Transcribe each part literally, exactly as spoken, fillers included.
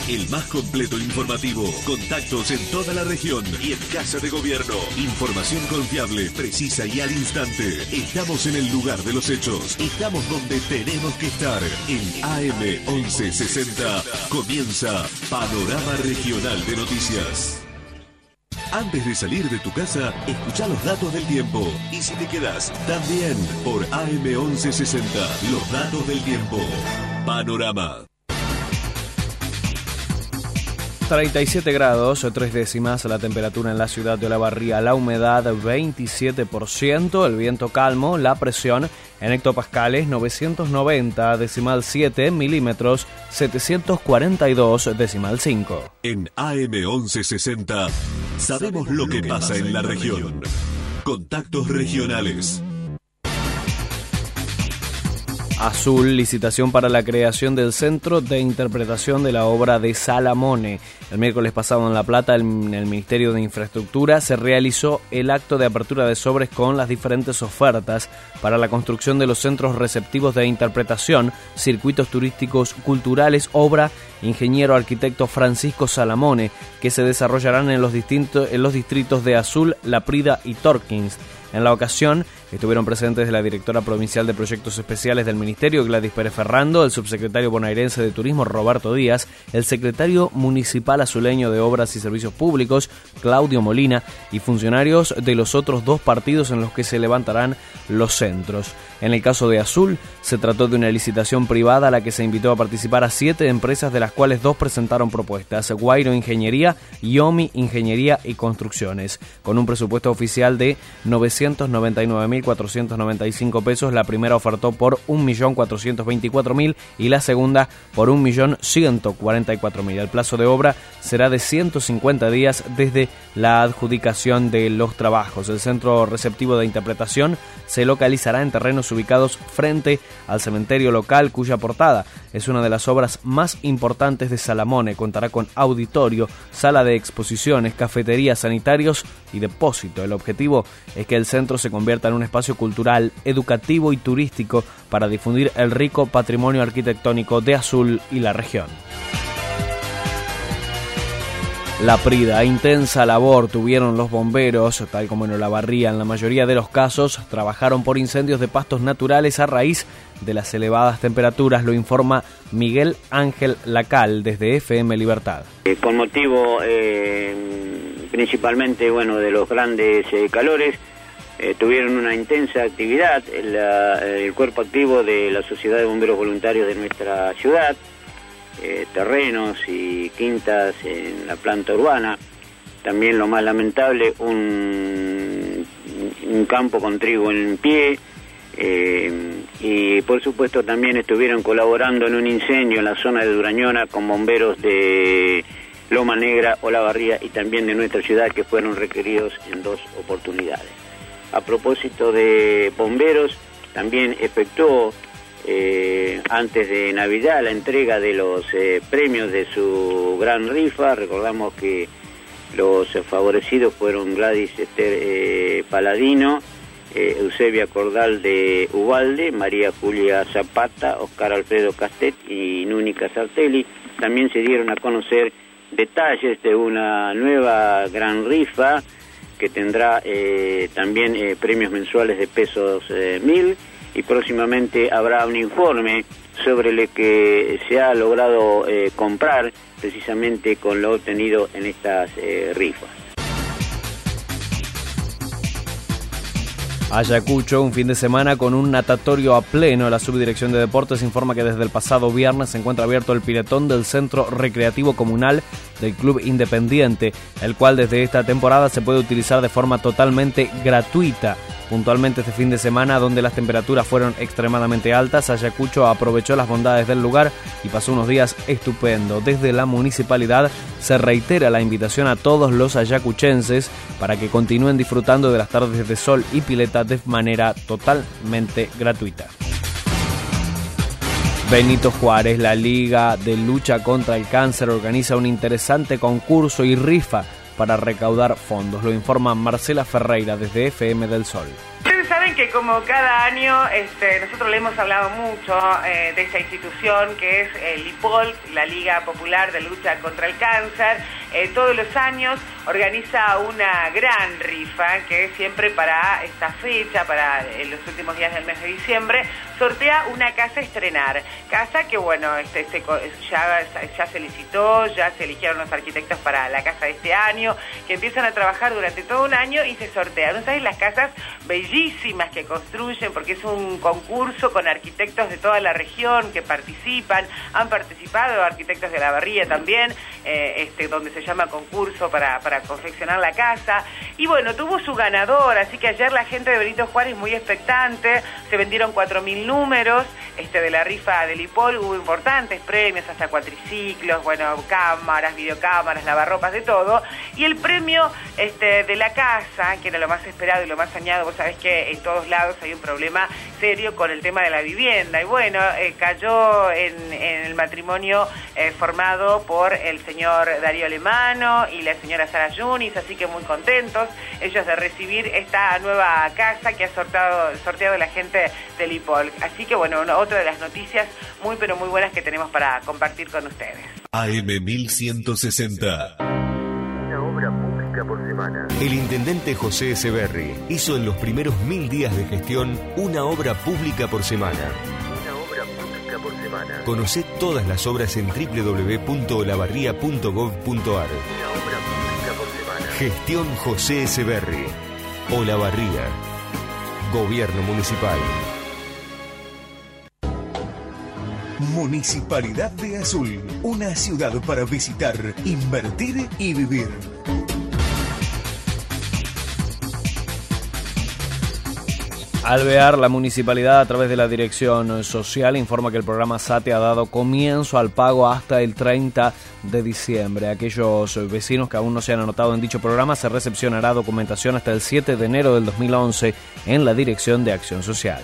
el más completo informativo. Contactos en toda la región y en Casa de Gobierno. Información confiable, precisa y al instante. Estamos en el lugar de los hechos. Estamos donde tenemos que estar. En A M once sesenta comienza Panorama Regional de Noticias. Antes de salir de tu casa, escucha los datos del tiempo. Y si te quedas, también por A M once sesenta, los datos del tiempo. Panorama. treinta y siete grados, tres décimas la temperatura en la ciudad de Olavarría, la humedad veintisiete por ciento, el viento calmo, la presión en hectopascales novecientos noventa decimal siete milímetros, setecientos cuarenta y dos decimal cinco. En A M once sesenta sabemos lo que pasa en la región. Contactos regionales. Azul, licitación para la creación del Centro de Interpretación de la obra de Salamone. El miércoles pasado en La Plata, en el Ministerio de Infraestructura, se realizó el acto de apertura de sobres con las diferentes ofertas para la construcción de los centros receptivos de interpretación, circuitos turísticos culturales, obra ingeniero arquitecto Francisco Salamone, que se desarrollarán en los, distintos, en los distritos de Azul, La Prida y Torkins. En la ocasión estuvieron presentes la directora provincial de Proyectos Especiales del Ministerio, Gladys Pérez Ferrando, el subsecretario bonaerense de Turismo, Roberto Díaz, el secretario municipal azuleño de Obras y Servicios Públicos, Claudio Molina, y funcionarios de los otros dos partidos en los que se levantarán los centros. En el caso de Azul, se trató de una licitación privada a la que se invitó a participar a siete empresas, de las cuales dos presentaron propuestas: Guairo Ingeniería, Yomi Ingeniería y Construcciones. Con un presupuesto oficial de novecientos noventa y nueve mil cuatrocientos noventa y cinco pesos, la primera ofertó por un millón cuatrocientos veinticuatro mil y la segunda por un millón ciento cuarenta y cuatro mil. El plazo de obra será de ciento cincuenta días desde la adjudicación de los trabajos. El centro receptivo de interpretación se localizará en terrenos ubicados frente al cementerio local, cuya portada es una de las obras más importantes de Salamone. Contará con auditorio, sala de exposiciones, cafetería, sanitarios y depósito. El objetivo es que el centro se convierta en un espacio cultural, educativo y turístico para difundir el rico patrimonio arquitectónico de Azul y la región. La Prida, intensa labor tuvieron los bomberos, tal como en Olavarría. En la mayoría de los casos trabajaron por incendios de pastos naturales a raíz de las elevadas temperaturas, lo informa Miguel Ángel Lacal desde F M Libertad. Eh, con motivo eh, principalmente bueno de los grandes eh, calores, eh, tuvieron una intensa actividad la, el cuerpo activo de la Sociedad de Bomberos Voluntarios de nuestra ciudad. Eh, terrenos y quintas en la planta urbana. También, lo más lamentable, un, un campo con trigo en pie, eh, y por supuesto también estuvieron colaborando en un incendio en la zona de Durañona con bomberos de Loma Negra, Olavarría y también de nuestra ciudad, que fueron requeridos en dos oportunidades. A propósito de bomberos, también efectuó Eh, antes de Navidad la entrega de los eh, premios de su gran rifa. Recordamos que los eh, favorecidos fueron Gladys Esther eh, Paladino, eh, Eusebia Cordal de Ubalde, María Julia Zapata, Oscar Alfredo Castet y Núnica Sartelli. También se dieron a conocer detalles de una nueva gran rifa que tendrá eh, también eh, premios mensuales de pesos eh, mil. Y próximamente habrá un informe sobre lo que se ha logrado eh, comprar precisamente con lo obtenido en estas eh, rifas. Ayacucho, un fin de semana con un natatorio a pleno. La Subdirección de Deportes informa que desde el pasado viernes se encuentra abierto el piletón del Centro Recreativo Comunal del Club Independiente, el cual desde esta temporada se puede utilizar de forma totalmente gratuita. Puntualmente este fin de semana, donde las temperaturas fueron extremadamente altas, Ayacucho aprovechó las bondades del lugar y pasó unos días estupendos. Desde la municipalidad se reitera la invitación a todos los ayacuchenses para que continúen disfrutando de las tardes de sol y pileta de manera totalmente gratuita. Benito Juárez, la Liga de Lucha contra el Cáncer, organiza un interesante concurso y rifa para recaudar fondos. Lo informa Marcela Ferreira desde F M del Sol. ¿Quieres saben que como cada año, este, nosotros le hemos hablado mucho eh, de esta institución que es el LIPOL, la Liga Popular de Lucha contra el Cáncer. Eh, todos los años organiza una gran rifa que siempre para esta fecha, para eh, los últimos días del mes de diciembre, sortea una casa a estrenar. Casa que, bueno, este, este, ya, ya se licitó, ya se eligieron los arquitectos para la casa de este año, que empiezan a trabajar durante todo un año y se sortean. ¿No sabes las casas bellísimas que construyen? Porque es un concurso con arquitectos de toda la región que participan. Han participado arquitectos de Olavarría también, eh, este, donde se llama concurso para, para confeccionar la casa. Y bueno, tuvo su ganador, así que ayer la gente de Benito Juárez muy expectante. Se vendieron cuatro mil números este, de la rifa del LIPOL. Hubo importantes premios, hasta cuatriciclos, bueno, cámaras, videocámaras, lavarropas, de todo. Y el premio este, de la casa, que era lo más esperado y lo más soñado, vos sabés que en todos lados hay un problema serio con el tema de la vivienda. Y bueno, eh, cayó en, en el matrimonio eh, formado por el señor Darío Alemán y la señora Sara Yunis, así que muy contentos ellos de recibir esta nueva casa que ha sorteado, sorteado la gente del LIPOL. Así que bueno, una, otra de las noticias muy pero muy buenas que tenemos para compartir con ustedes. A M mil ciento sesenta. Una obra pública por semana. El intendente José Echeverri hizo en los primeros mil días de gestión una obra pública por semana. Por semana. Conocé todas las obras en doble u doble u doble u punto olavarría punto gov punto ar. Una obra pública por semana. Gestión José Echeverri. Olavarría. Gobierno Municipal. Municipalidad de Azul. Una ciudad para visitar, invertir y vivir. Alvear, la municipalidad a través de la Dirección Social informa que el programa SATE ha dado comienzo al pago hasta el treinta de diciembre. Aquellos vecinos que aún no se han anotado en dicho programa, se recepcionará documentación hasta el siete de enero del dos mil once en la Dirección de Acción Social.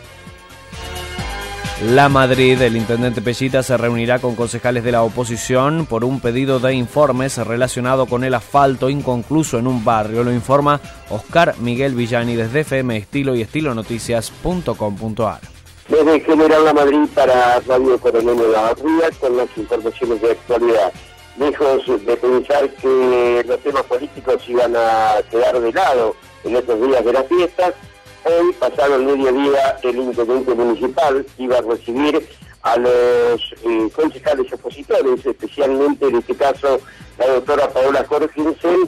La Madrid, el intendente Pellita se reunirá con concejales de la oposición por un pedido de informes relacionado con el asfalto inconcluso en un barrio. Lo informa Oscar Miguel Villani desde F M Estilo y estilonoticias punto com punto ar. Desde General La Madrid para Radio Coronel de la Barría con las informaciones de actualidad. Lejos de pensar que los temas políticos iban a quedar de lado en estos días de las fiestas, hoy, pasado el mediodía, el intendente municipal iba a recibir a los eh, concejales opositores, especialmente en este caso la doctora Paola Jorgensen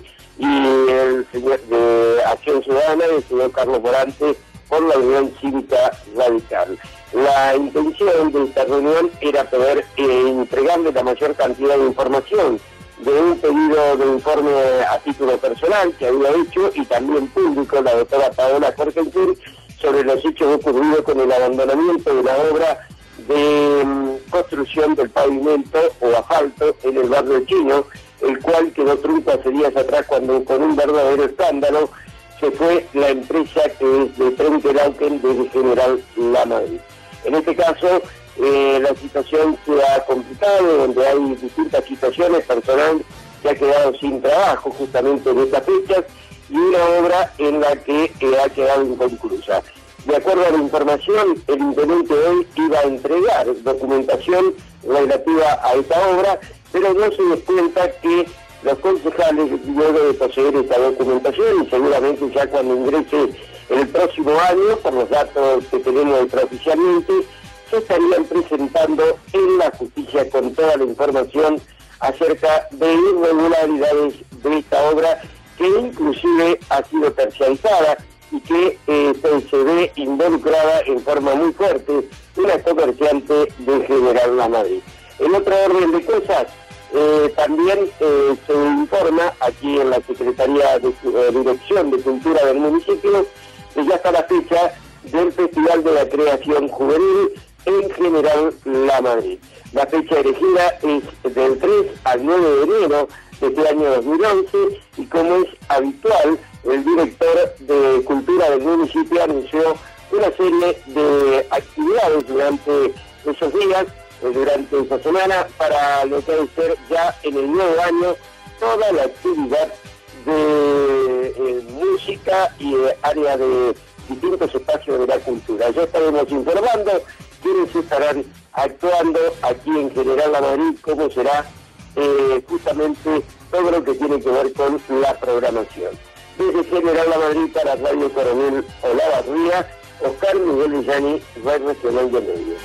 y el señor de Acción Ciudadana, el señor Carlos Morante, por la Unión Cívica Radical. La intención de esta reunión era poder eh, entregarle la mayor cantidad de información de un pedido de informe a título personal que había hecho y también público la doctora Paola Jorgensen sobre los hechos ocurridos con el abandonamiento de la obra de um, construcción del pavimento o asfalto en el barrio chino, el cual quedó trunco hace días atrás cuando con un verdadero escándalo se fue la empresa que es de Frente Lauken de General La Madrid. En este caso, Eh, la situación se ha complicado, donde hay distintas situaciones, personal que ha quedado sin trabajo justamente en estas fechas y una obra en la que eh, ha quedado inconclusa. De acuerdo a la información, el intendente hoy iba a entregar documentación relativa a esta obra, pero no se des cuenta que los concejales, luego de poseer esta documentación y seguramente ya cuando ingrese el próximo año, por los datos que tenemos extraoficialmente, se estarían presentando en la justicia con toda la información acerca de irregularidades de esta obra que inclusive ha sido terciarizada y que eh, se ve involucrada en forma muy fuerte una comerciante de General La Madrid. En otro orden de cosas, eh, también eh, se informa aquí en la Secretaría de eh, Dirección de Cultura del municipio que ya está la fecha del Festival de la Creación Juvenil en General La Madrid. La fecha elegida es del tres al nueve de enero de este año dos mil once y como es habitual, el director de Cultura del municipio anunció una serie de actividades durante esos días, durante esa semana, para lo que debe ser ya en el nuevo año toda la actividad de eh, música y de área de distintos espacios de la cultura. Ya estaremos informando quiénes estarán actuando aquí en General La Madrid, cómo será eh, justamente todo lo que tiene que ver con la programación. Desde General La Madrid para Radio Coronel Olavarría, Oscar Miguel Villani, Red Regional de Medios.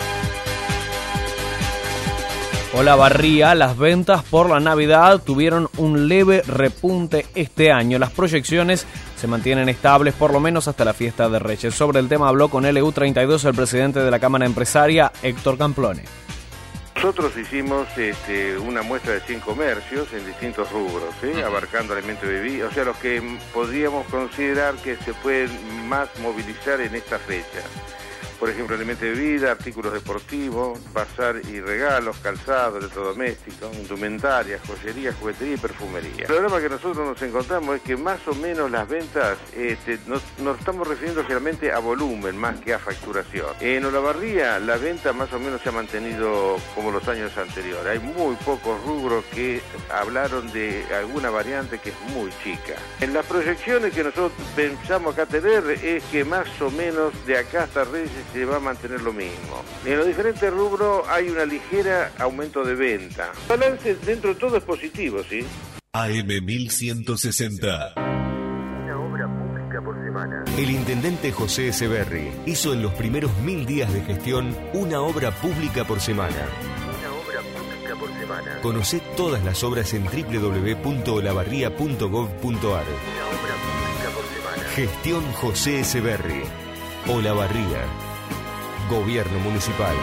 Olavarría, las ventas por la Navidad tuvieron un leve repunte este año. Las proyecciones se mantienen estables por lo menos hasta la fiesta de Reyes. Sobre el tema habló con L U treinta y dos el presidente de la Cámara Empresaria, Héctor Camplone. Nosotros hicimos este, una muestra de cien comercios en distintos rubros, ¿sí? Abarcando alimentos y bebidas, o sea, los que podríamos considerar que se pueden más movilizar en esta fecha. Por ejemplo, alimentos y bebidas, artículos deportivos, bazar y regalos, calzado, electrodomésticos, indumentaria, joyería, juguetería y perfumería. El problema que nosotros nos encontramos es que más o menos las ventas, este, nos, nos estamos refiriendo generalmente a volumen más que a facturación. En Olavarría la venta más o menos se ha mantenido como los años anteriores. Hay muy pocos rubros que hablaron de alguna variante que es muy chica. En las proyecciones que nosotros pensamos acá tener es que más o menos de acá hasta Reyes se va a mantener lo mismo. En los diferentes rubros hay una ligera aumento de venta. El balance dentro de todo es positivo, ¿sí? A M mil ciento sesenta. Una obra pública por semana. El intendente José Echeverri hizo en los primeros mil días de gestión una obra pública por semana. Una obra pública por semana. Conocé todas las obras en doble u doble u doble u punto olavarría punto gov punto ar. Una obra pública por semana. Gestión José Echeverri. Olavarría. Gobierno Municipal.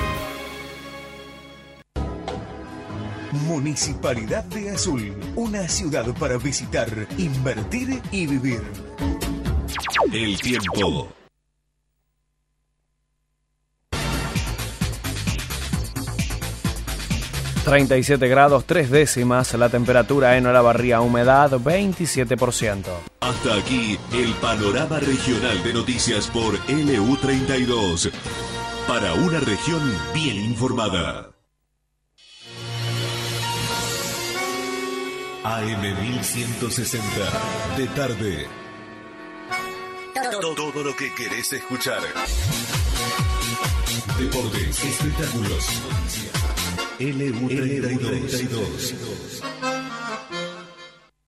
Municipalidad de Azul, una ciudad para visitar, invertir y vivir. El tiempo. treinta y siete grados, tres décimas, la temperatura en Olavarría, humedad veintisiete por ciento. Hasta aquí el panorama regional de noticias por L U treinta y dos. Para una región bien informada. A M mil ciento sesenta, de tarde. Todo, todo lo que querés escuchar. Deportes, espectáculos, noticias. L U treinta y dos.